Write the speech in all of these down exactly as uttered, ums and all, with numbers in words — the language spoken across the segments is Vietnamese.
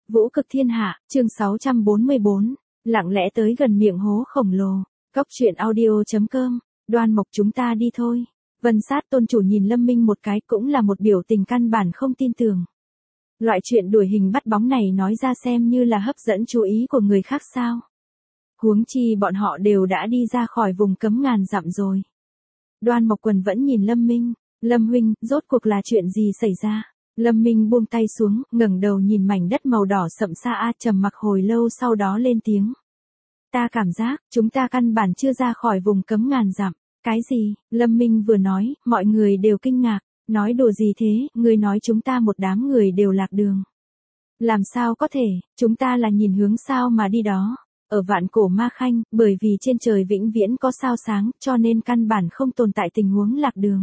Vũ cực thiên hạ, chương sáu trăm bốn mươi bốn, lặng lẽ tới gần miệng hố khổng lồ. Cốc truyện audio chấm com, Đoan Mộc chúng ta đi thôi. Vân Sát tôn chủ nhìn Lâm Minh một cái cũng là một biểu tình căn bản không tin tưởng. Loại chuyện đuổi hình bắt bóng này nói ra xem như là hấp dẫn chú ý của người khác sao. Huống chi bọn họ đều đã đi ra khỏi vùng cấm ngàn dặm rồi. Đoan Mộc Quần vẫn nhìn Lâm Minh, Lâm huynh, rốt cuộc là chuyện gì xảy ra? Lâm Minh buông tay xuống, ngẩng đầu nhìn mảnh đất màu đỏ sậm xa a, trầm mặc hồi lâu sau đó lên tiếng. Ta cảm giác, chúng ta căn bản chưa ra khỏi vùng cấm ngàn dặm. Cái gì? Lâm Minh vừa nói, mọi người đều kinh ngạc. Nói đùa gì thế, ngươi nói chúng ta một đám người đều lạc đường. Làm sao có thể, chúng ta là nhìn hướng sao mà đi đó. Ở vạn cổ ma khanh, bởi vì trên trời vĩnh viễn có sao sáng, cho nên căn bản không tồn tại tình huống lạc đường.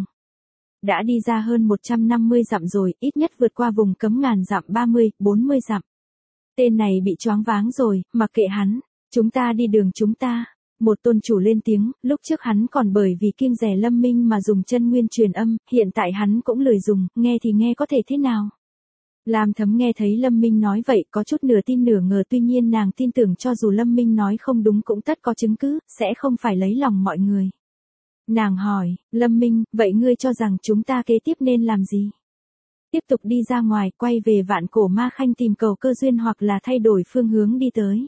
Đã đi ra hơn một trăm năm mươi dặm rồi, ít nhất vượt qua vùng cấm ngàn dặm ba mươi, bốn mươi dặm. Tên này bị choáng váng rồi, mặc kệ hắn, chúng ta đi đường chúng ta. Một tôn chủ lên tiếng, lúc trước hắn còn bởi vì kiêng dè Lâm Minh mà dùng chân nguyên truyền âm, hiện tại hắn cũng lười dùng, nghe thì nghe có thể thế nào. Lam Thấm nghe thấy Lâm Minh nói vậy có chút nửa tin nửa ngờ, tuy nhiên nàng tin tưởng cho dù Lâm Minh nói không đúng cũng tất có chứng cứ, sẽ không phải lấy lòng mọi người. Nàng hỏi, Lâm Minh, vậy ngươi cho rằng chúng ta kế tiếp nên làm gì? Tiếp tục đi ra ngoài, quay về vạn cổ ma khanh tìm cầu cơ duyên hoặc là thay đổi phương hướng đi tới.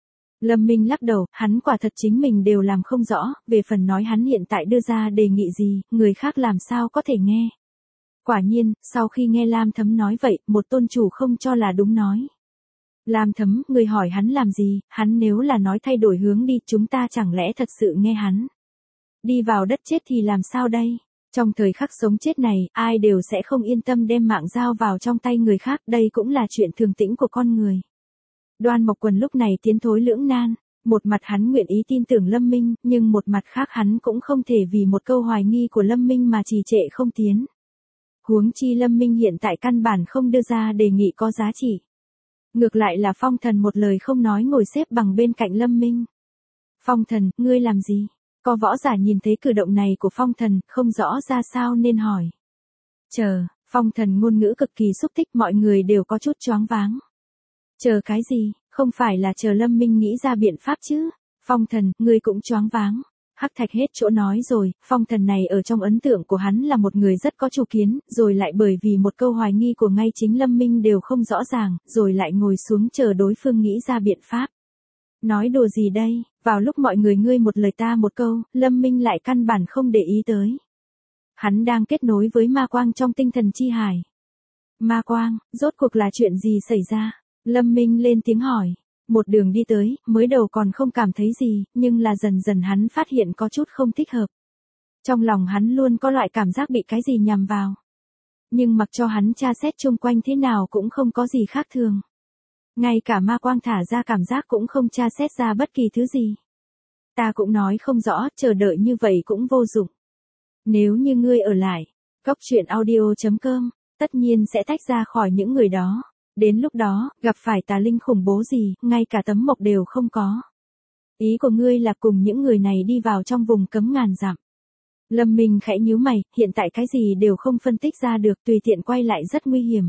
Lâm Minh lắc đầu, hắn quả thật chính mình đều làm không rõ, về phần nói hắn hiện tại đưa ra đề nghị gì, người khác làm sao có thể nghe. Quả nhiên, sau khi nghe Lam Thấm nói vậy, một tôn chủ không cho là đúng nói. Lam Thấm, người hỏi hắn làm gì, hắn nếu là nói thay đổi hướng đi, chúng ta chẳng lẽ thật sự nghe hắn. Đi vào đất chết thì làm sao đây? Trong thời khắc sống chết này, ai đều sẽ không yên tâm đem mạng giao vào trong tay người khác, đây cũng là chuyện thường tĩnh của con người. Đoan Mộc Quần lúc này tiến thối lưỡng nan, một mặt hắn nguyện ý tin tưởng Lâm Minh, nhưng một mặt khác hắn cũng không thể vì một câu hoài nghi của Lâm Minh mà trì trệ không tiến. Huống chi Lâm Minh hiện tại căn bản không đưa ra đề nghị có giá trị. Ngược lại là Phong Thần một lời không nói ngồi xếp bằng bên cạnh Lâm Minh. Phong Thần, ngươi làm gì? Có võ giả nhìn thấy cử động này của Phong Thần, không rõ ra sao nên hỏi. Chờ, Phong Thần ngôn ngữ cực kỳ xúc tích, mọi người đều có chút choáng váng. Chờ cái gì, không phải là chờ Lâm Minh nghĩ ra biện pháp chứ? Phong Thần, ngươi cũng choáng váng. Hắc Thạch hết chỗ nói rồi, Phong Thần này ở trong ấn tượng của hắn là một người rất có chủ kiến, rồi lại bởi vì một câu hoài nghi của ngay chính Lâm Minh đều không rõ ràng, rồi lại ngồi xuống chờ đối phương nghĩ ra biện pháp. Nói đùa gì đây, vào lúc mọi người ngươi một lời ta một câu, Lâm Minh lại căn bản không để ý tới. Hắn đang kết nối với ma quang trong tinh thần chi hải. Ma quang, rốt cuộc là chuyện gì xảy ra? Lâm Minh lên tiếng hỏi. Một đường đi tới, mới đầu còn không cảm thấy gì, nhưng là dần dần hắn phát hiện có chút không thích hợp. Trong lòng hắn luôn có loại cảm giác bị cái gì nhằm vào. Nhưng mặc cho hắn tra xét chung quanh thế nào cũng không có gì khác thường. Ngay cả ma quang thả ra cảm giác cũng không tra xét ra bất kỳ thứ gì. Ta cũng nói không rõ, chờ đợi như vậy cũng vô dụng. Nếu như ngươi ở lại, cốc truyện audio chấm com, tất nhiên sẽ tách ra khỏi những người đó. Đến lúc đó, gặp phải tà linh khủng bố gì, ngay cả tấm mộc đều không có. Ý của ngươi là cùng những người này đi vào trong vùng cấm ngàn dặm. Lâm Minh khẽ nhíu mày, hiện tại cái gì đều không phân tích ra được, tùy tiện quay lại rất nguy hiểm.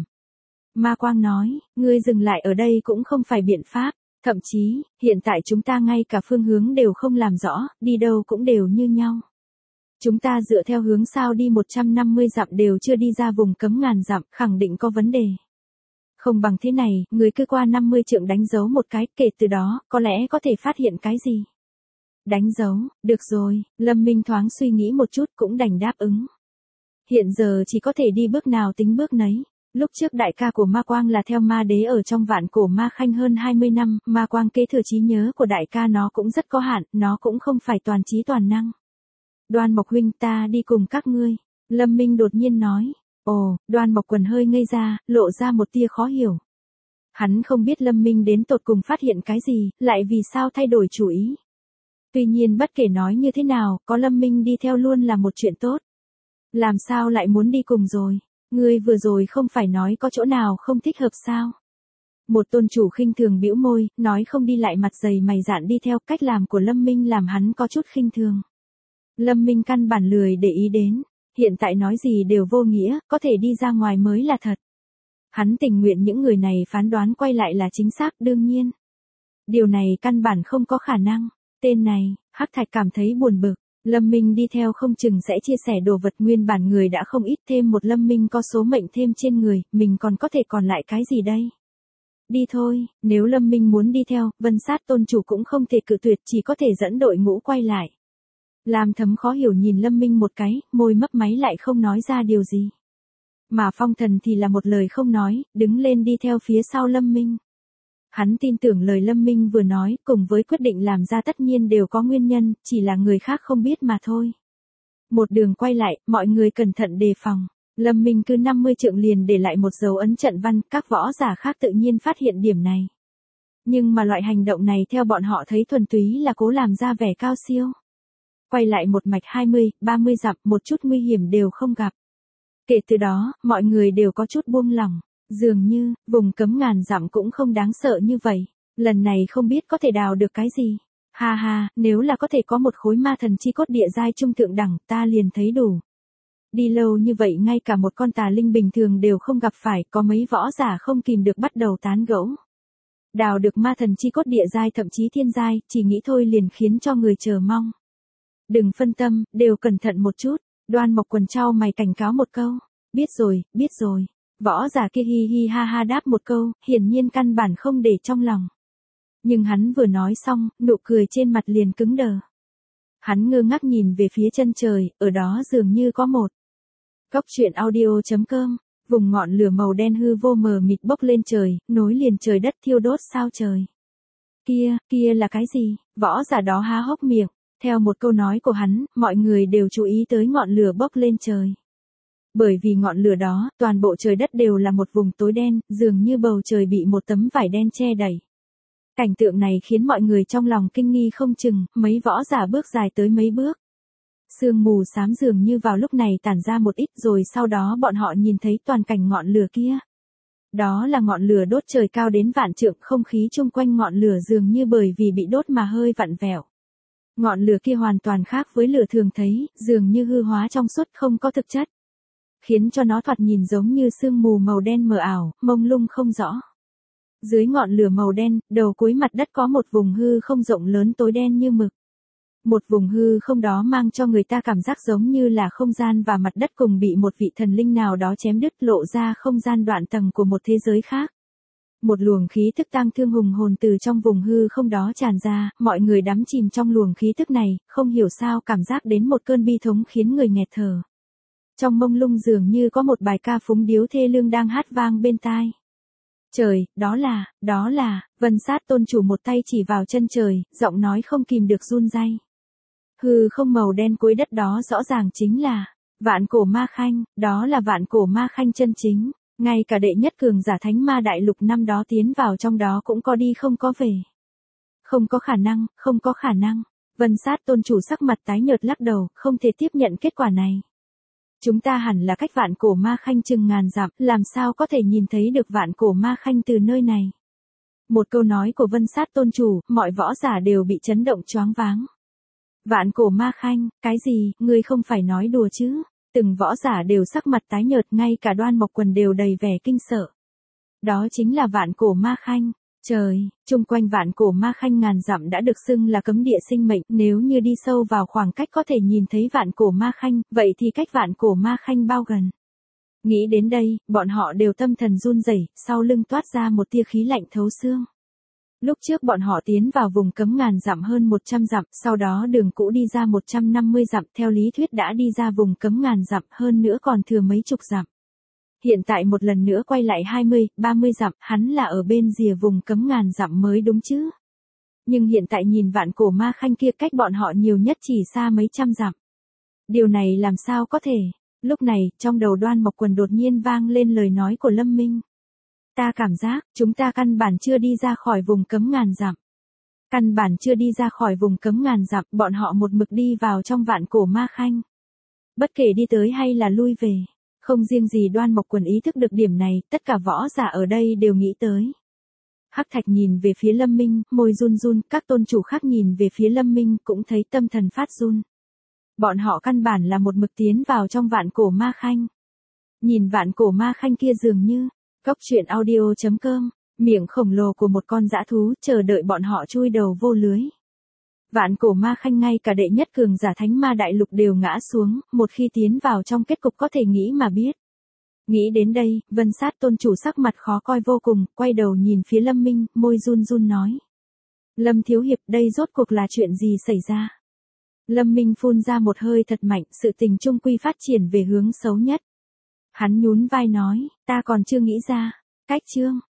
Ma Quang nói, ngươi dừng lại ở đây cũng không phải biện pháp, thậm chí, hiện tại chúng ta ngay cả phương hướng đều không làm rõ, đi đâu cũng đều như nhau. Chúng ta dựa theo hướng sao đi một trăm năm mươi dặm đều chưa đi ra vùng cấm ngàn dặm, khẳng định có vấn đề. Không bằng thế này, người cứ qua năm mươi trượng đánh dấu một cái, kể từ đó, có lẽ có thể phát hiện cái gì. Đánh dấu, được rồi, Lâm Minh thoáng suy nghĩ một chút cũng đành đáp ứng. Hiện giờ chỉ có thể đi bước nào tính bước nấy. Lúc trước đại ca của Ma Quang là theo ma đế ở trong vạn cổ ma khanh hơn hai mươi năm, Ma Quang kế thừa trí nhớ của đại ca nó cũng rất có hạn, nó cũng không phải toàn trí toàn năng. Đoan Mộc huynh, ta đi cùng các ngươi. Lâm Minh đột nhiên nói. Ồ, Đoan Mộc Quần hơi ngây ra, lộ ra một tia khó hiểu. Hắn không biết Lâm Minh đến tột cùng phát hiện cái gì, lại vì sao thay đổi chủ ý. Tuy nhiên bất kể nói như thế nào, có Lâm Minh đi theo luôn là một chuyện tốt. Làm sao lại muốn đi cùng rồi? Ngươi vừa rồi không phải nói có chỗ nào không thích hợp sao? Một tôn chủ khinh thường bĩu môi, nói không đi lại mặt dày mày dạn đi theo, cách làm của Lâm Minh làm hắn có chút khinh thường. Lâm Minh căn bản lười để ý đến. Hiện tại nói gì đều vô nghĩa, có thể đi ra ngoài mới là thật. Hắn tình nguyện những người này phán đoán quay lại là chính xác đương nhiên. Điều này căn bản không có khả năng. Tên này, Hắc Thạch cảm thấy buồn bực. Lâm Minh đi theo không chừng sẽ chia sẻ đồ vật nguyên bản người đã không ít thêm một Lâm Minh có số mệnh thêm trên người, mình còn có thể còn lại cái gì đây? Đi thôi, nếu Lâm Minh muốn đi theo, Vân Sát tôn chủ cũng không thể cự tuyệt chỉ có thể dẫn đội ngũ quay lại. Lam Thấm khó hiểu nhìn Lâm Minh một cái, môi mấp máy lại không nói ra điều gì. Mà Phong Thần thì là một lời không nói, đứng lên đi theo phía sau Lâm Minh. Hắn tin tưởng lời Lâm Minh vừa nói, cùng với quyết định làm ra tất nhiên đều có nguyên nhân, chỉ là người khác không biết mà thôi. Một đường quay lại, mọi người cẩn thận đề phòng. Lâm Minh cứ năm mươi trượng liền để lại một dấu ấn trận văn, các võ giả khác tự nhiên phát hiện điểm này. Nhưng mà loại hành động này theo bọn họ thấy thuần túy là cố làm ra vẻ cao siêu. Quay lại một mạch hai mươi, ba mươi dặm, một chút nguy hiểm đều không gặp. Kể từ đó, mọi người đều có chút buông lỏng. Dường như, vùng cấm ngàn dặm cũng không đáng sợ như vậy. Lần này không biết có thể đào được cái gì. Ha ha, nếu là có thể có một khối ma thần chi cốt địa giai trung thượng đẳng, ta liền thấy đủ. Đi lâu như vậy ngay cả một con tà linh bình thường đều không gặp phải, có mấy võ giả không kìm được bắt đầu tán gẫu. Đào được ma thần chi cốt địa giai thậm chí thiên giai, chỉ nghĩ thôi liền khiến cho người chờ mong. Đừng phân tâm, đều cẩn thận một chút. Đoan Mộc Quần trao mày cảnh cáo một câu. Biết rồi, biết rồi. Võ giả kia hi hi ha ha đáp một câu, hiển nhiên căn bản không để trong lòng. Nhưng hắn vừa nói xong, nụ cười trên mặt liền cứng đờ. Hắn ngơ ngác nhìn về phía chân trời, ở đó dường như có một. Cốc truyện audio chấm com, vùng ngọn lửa màu đen hư vô mờ mịt bốc lên trời, nối liền trời đất thiêu đốt sao trời. Kia, kia là cái gì? Võ giả đó há hốc miệng, theo một câu nói của hắn, mọi người đều chú ý tới ngọn lửa bốc lên trời. Bởi vì ngọn lửa đó, toàn bộ trời đất đều là một vùng tối đen, dường như bầu trời bị một tấm vải đen che đậy. Cảnh tượng này khiến mọi người trong lòng kinh nghi không chừng, mấy võ giả bước dài tới mấy bước. Sương mù xám dường như vào lúc này tản ra một ít rồi sau đó bọn họ nhìn thấy toàn cảnh ngọn lửa kia. Đó là ngọn lửa đốt trời cao đến vạn trượng, không khí chung quanh ngọn lửa dường như bởi vì bị đốt mà hơi vặn vẹo. Ngọn lửa kia hoàn toàn khác với lửa thường thấy, dường như hư hóa trong suốt không có thực chất. Khiến cho nó thoạt nhìn giống như sương mù màu đen mờ ảo, mông lung không rõ. Dưới ngọn lửa màu đen, đầu cuối mặt đất có một vùng hư không rộng lớn tối đen như mực. Một vùng hư không đó mang cho người ta cảm giác giống như là không gian và mặt đất cùng bị một vị thần linh nào đó chém đứt lộ ra không gian đoạn tầng của một thế giới khác. Một luồng khí thức tang thương hùng hồn từ trong vùng hư không đó tràn ra, mọi người đắm chìm trong luồng khí thức này, không hiểu sao cảm giác đến một cơn bi thống khiến người nghẹt thở. Trong mông lung dường như có một bài ca phúng điếu thê lương đang hát vang bên tai. Trời, đó là, đó là, Vân Sát tôn chủ một tay chỉ vào chân trời, giọng nói không kìm được run rẩy. Hư không màu đen cuối đất đó rõ ràng chính là Vạn Cổ Ma Khanh, đó là Vạn Cổ Ma Khanh chân chính, ngay cả đệ nhất cường giả Thánh Ma Đại Lục năm đó tiến vào trong đó cũng có đi không có về. Không có khả năng, không có khả năng. Vân Sát tôn chủ sắc mặt tái nhợt lắc đầu, không thể tiếp nhận kết quả này. Chúng ta hẳn là cách Vạn Cổ Ma Khanh chừng ngàn dặm, làm sao có thể nhìn thấy được Vạn Cổ Ma Khanh từ nơi này. Một câu nói của Vân Sát tôn chủ, mọi võ giả đều bị chấn động choáng váng. Vạn Cổ Ma Khanh, cái gì, ngươi không phải nói đùa chứ? Từng võ giả đều sắc mặt tái nhợt, ngay cả Đoan Mộc Quần đều đầy vẻ kinh sợ. Đó chính là Vạn Cổ Ma Khanh. Trời, chung quanh Vạn Cổ Ma Khanh ngàn dặm đã được xưng là cấm địa sinh mệnh, nếu như đi sâu vào khoảng cách có thể nhìn thấy Vạn Cổ Ma Khanh, vậy thì cách Vạn Cổ Ma Khanh bao gần? Nghĩ đến đây, bọn họ đều tâm thần run rẩy, sau lưng toát ra một tia khí lạnh thấu xương. Lúc trước bọn họ tiến vào vùng cấm ngàn dặm hơn một trăm dặm, sau đó đường cũ đi ra một trăm năm mươi dặm, theo lý thuyết đã đi ra vùng cấm ngàn dặm, hơn nữa còn thừa mấy chục dặm. Hiện tại một lần nữa quay lại hai mươi, ba mươi dặm, hắn là ở bên rìa vùng cấm ngàn dặm mới đúng chứ. Nhưng hiện tại nhìn Vạn Cổ Ma Khanh kia cách bọn họ nhiều nhất chỉ xa mấy trăm dặm. Điều này làm sao có thể? Lúc này, trong đầu Đoan Mộc Quần đột nhiên vang lên lời nói của Lâm Minh. Ta cảm giác, chúng ta căn bản chưa đi ra khỏi vùng cấm ngàn dặm. Căn bản chưa đi ra khỏi vùng cấm ngàn dặm, bọn họ một mực đi vào trong Vạn Cổ Ma Khanh. Bất kể đi tới hay là lui về. Không riêng gì Đoan Mộc Quần ý thức được điểm này, tất cả võ giả ở đây đều nghĩ tới. Hắc Thạch nhìn về phía Lâm Minh, môi run run, các tôn chủ khác nhìn về phía Lâm Minh cũng thấy tâm thần phát run. Bọn họ căn bản là một mực tiến vào trong Vạn Cổ Ma Khanh. Nhìn Vạn Cổ Ma Khanh kia dường như, Cốc truyện audio chấm com, miệng khổng lồ của một con dã thú chờ đợi bọn họ chui đầu vô lưới. Vạn cổ ma khanh ngay cả đệ nhất cường giả thánh ma đại lục đều ngã xuống, một khi tiến vào trong kết cục có thể nghĩ mà biết. Nghĩ đến đây, Vân Sát tôn chủ sắc mặt khó coi vô cùng, quay đầu nhìn phía Lâm Minh, môi run run nói. Lâm thiếu hiệp, đây rốt cuộc là chuyện gì xảy ra? Lâm Minh phun ra một hơi thật mạnh, sự tình chung quy phát triển về hướng xấu nhất. Hắn nhún vai nói, ta còn chưa nghĩ ra. Cách chương.